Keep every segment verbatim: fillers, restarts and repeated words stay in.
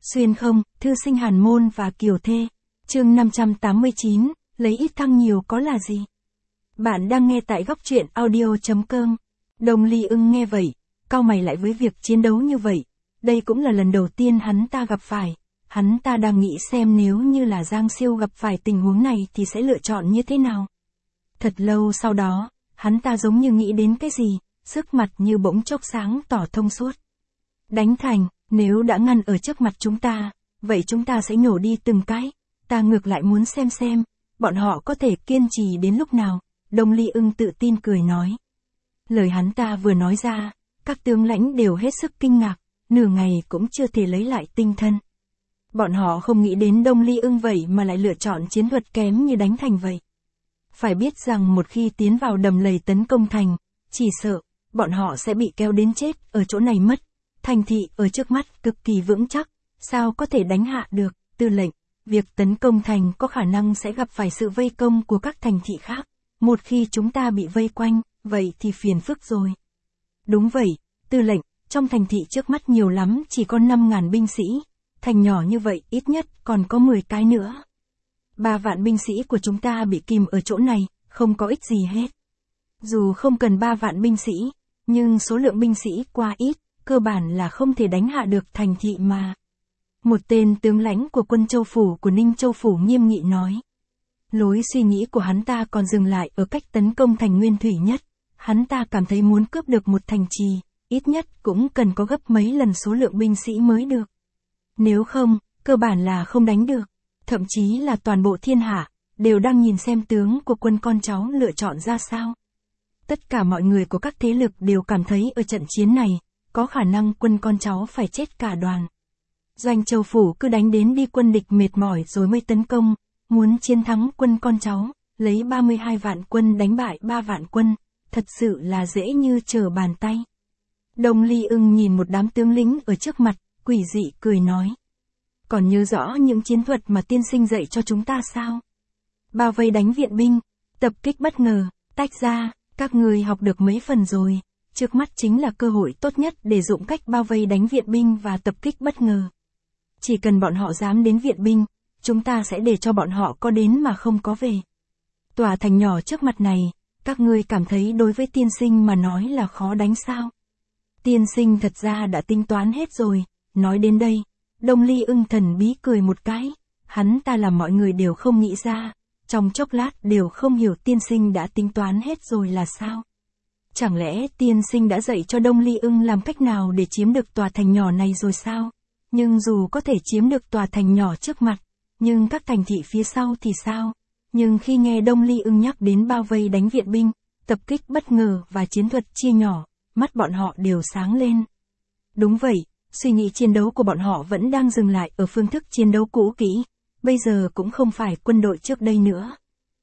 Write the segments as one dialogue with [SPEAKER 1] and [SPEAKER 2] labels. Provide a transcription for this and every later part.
[SPEAKER 1] Xuyên không, thư sinh Hàn Môn và Kiều Thê. Chương năm trăm tám mươi chín, lấy ít thăng nhiều có là gì? Bạn đang nghe tại góc truyện audio.com. Đông Ly Ưng nghe vậy, cau mày lại với việc chiến đấu như vậy. Đây cũng là lần đầu tiên hắn ta gặp phải. Hắn ta đang nghĩ xem nếu như là Giang Siêu gặp phải tình huống này thì sẽ lựa chọn như thế nào. Thật lâu sau đó, hắn ta giống như nghĩ đến cái gì, sức mặt như bỗng chốc sáng tỏ thông suốt. Đánh thành, nếu đã ngăn ở trước mặt chúng ta, vậy chúng ta sẽ nhổ đi từng cái. Ta ngược lại muốn xem xem, bọn họ có thể kiên trì đến lúc nào. Đông Ly Ưng tự tin cười nói. Lời hắn ta vừa nói ra, các tướng lãnh đều hết sức kinh ngạc, nửa ngày cũng chưa thể lấy lại tinh thần. Bọn họ không nghĩ đến Đông Ly Ưng vậy mà lại lựa chọn chiến thuật kém như đánh thành vậy. Phải biết rằng một khi tiến vào đầm lầy tấn công thành, chỉ sợ, bọn họ sẽ bị kéo đến chết ở chỗ này mất. Thành thị ở trước mắt cực kỳ vững chắc, sao có thể đánh hạ được, tư lệnh. Việc tấn công thành có khả năng sẽ gặp phải sự vây công của các thành thị khác. Một khi chúng ta bị vây quanh, vậy thì phiền phức rồi. Đúng vậy, tư lệnh, trong thành thị trước mắt nhiều lắm chỉ có năm ngàn binh sĩ. Thành nhỏ như vậy ít nhất còn có mười cái nữa. Ba vạn binh sĩ của chúng ta bị kìm ở chỗ này, không có ích gì hết. Dù không cần ba vạn binh sĩ, nhưng số lượng binh sĩ quá ít, cơ bản là không thể đánh hạ được thành thị mà. Một tên tướng lãnh của quân Châu Phủ của Ninh Châu Phủ nghiêm nghị nói. Lối suy nghĩ của hắn ta còn dừng lại ở cách tấn công thành nguyên thủy nhất. Hắn ta cảm thấy muốn cướp được một thành trì, ít nhất cũng cần có gấp mấy lần số lượng binh sĩ mới được. Nếu không, cơ bản là không đánh được. Thậm chí là toàn bộ thiên hạ, đều đang nhìn xem tướng của quân con cháu lựa chọn ra sao. Tất cả mọi người của các thế lực đều cảm thấy ở trận chiến này, có khả năng quân con cháu phải chết cả đoàn. Doanh Châu Phủ cứ đánh đến đi quân địch mệt mỏi rồi mới tấn công, muốn chiến thắng quân con cháu, lấy ba mươi hai vạn quân đánh bại ba vạn quân, thật sự là dễ như trở bàn tay. Đông Ly Ưng nhìn một đám tướng lĩnh ở trước mặt, quỷ dị cười nói. Còn nhớ rõ những chiến thuật mà tiên sinh dạy cho chúng ta sao? Bao vây đánh viện binh, tập kích bất ngờ, tách ra, các người học được mấy phần rồi. Trước mắt chính là cơ hội tốt nhất để dụng cách bao vây đánh viện binh và tập kích bất ngờ. Chỉ cần bọn họ dám đến viện binh, chúng ta sẽ để cho bọn họ có đến mà không có về. Tòa thành nhỏ trước mặt này, các ngươi cảm thấy đối với tiên sinh mà nói là khó đánh sao? Tiên sinh thật ra đã tính toán hết rồi. Nói đến đây, Đông Ly Ưng thần bí cười một cái. Hắn ta làm mọi người đều không nghĩ ra, trong chốc lát đều không hiểu tiên sinh đã tính toán hết rồi là sao. Chẳng lẽ tiên sinh đã dạy cho Đông Ly Ưng làm cách nào để chiếm được tòa thành nhỏ này rồi sao? Nhưng dù có thể chiếm được tòa thành nhỏ trước mặt, nhưng các thành thị phía sau thì sao? Nhưng khi nghe Đông Ly Ưng nhắc đến bao vây đánh viện binh, tập kích bất ngờ và chiến thuật chia nhỏ, mắt bọn họ đều sáng lên. Đúng vậy, suy nghĩ chiến đấu của bọn họ vẫn đang dừng lại ở phương thức chiến đấu cũ kỹ, bây giờ cũng không phải quân đội trước đây nữa.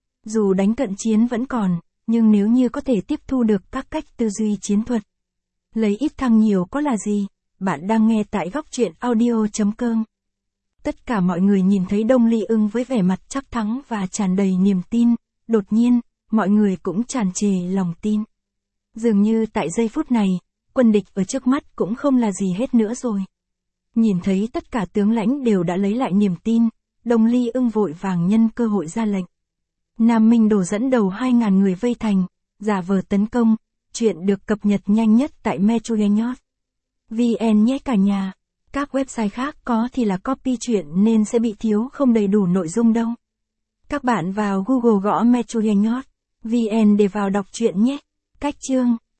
[SPEAKER 1] Dù đánh cận chiến vẫn còn, nhưng nếu như có thể tiếp thu được các cách tư duy chiến thuật, lấy ít thăng nhiều có là gì? Bạn đang nghe tại góc truyện audio.com. Tất cả mọi người nhìn thấy Đông Ly Ưng với vẻ mặt chắc thắng và tràn đầy niềm tin, đột nhiên, mọi người cũng tràn trề lòng tin. Dường như tại giây phút này, quân địch ở trước mắt cũng không là gì hết nữa rồi. Nhìn thấy tất cả tướng lãnh đều đã lấy lại niềm tin, Đông Ly Ưng vội vàng nhân cơ hội ra lệnh. Nam Minh Đồ dẫn đầu hai ngàn người vây thành, giả vờ tấn công, chuyện được cập nhật nhanh nhất tại Metronews vn nhé cả nhà. Các website khác có thì là copy chuyện nên sẽ bị thiếu không đầy đủ nội dung đâu. Các bạn vào Google gõ Metronews vn để vào đọc truyện nhé. Cách chương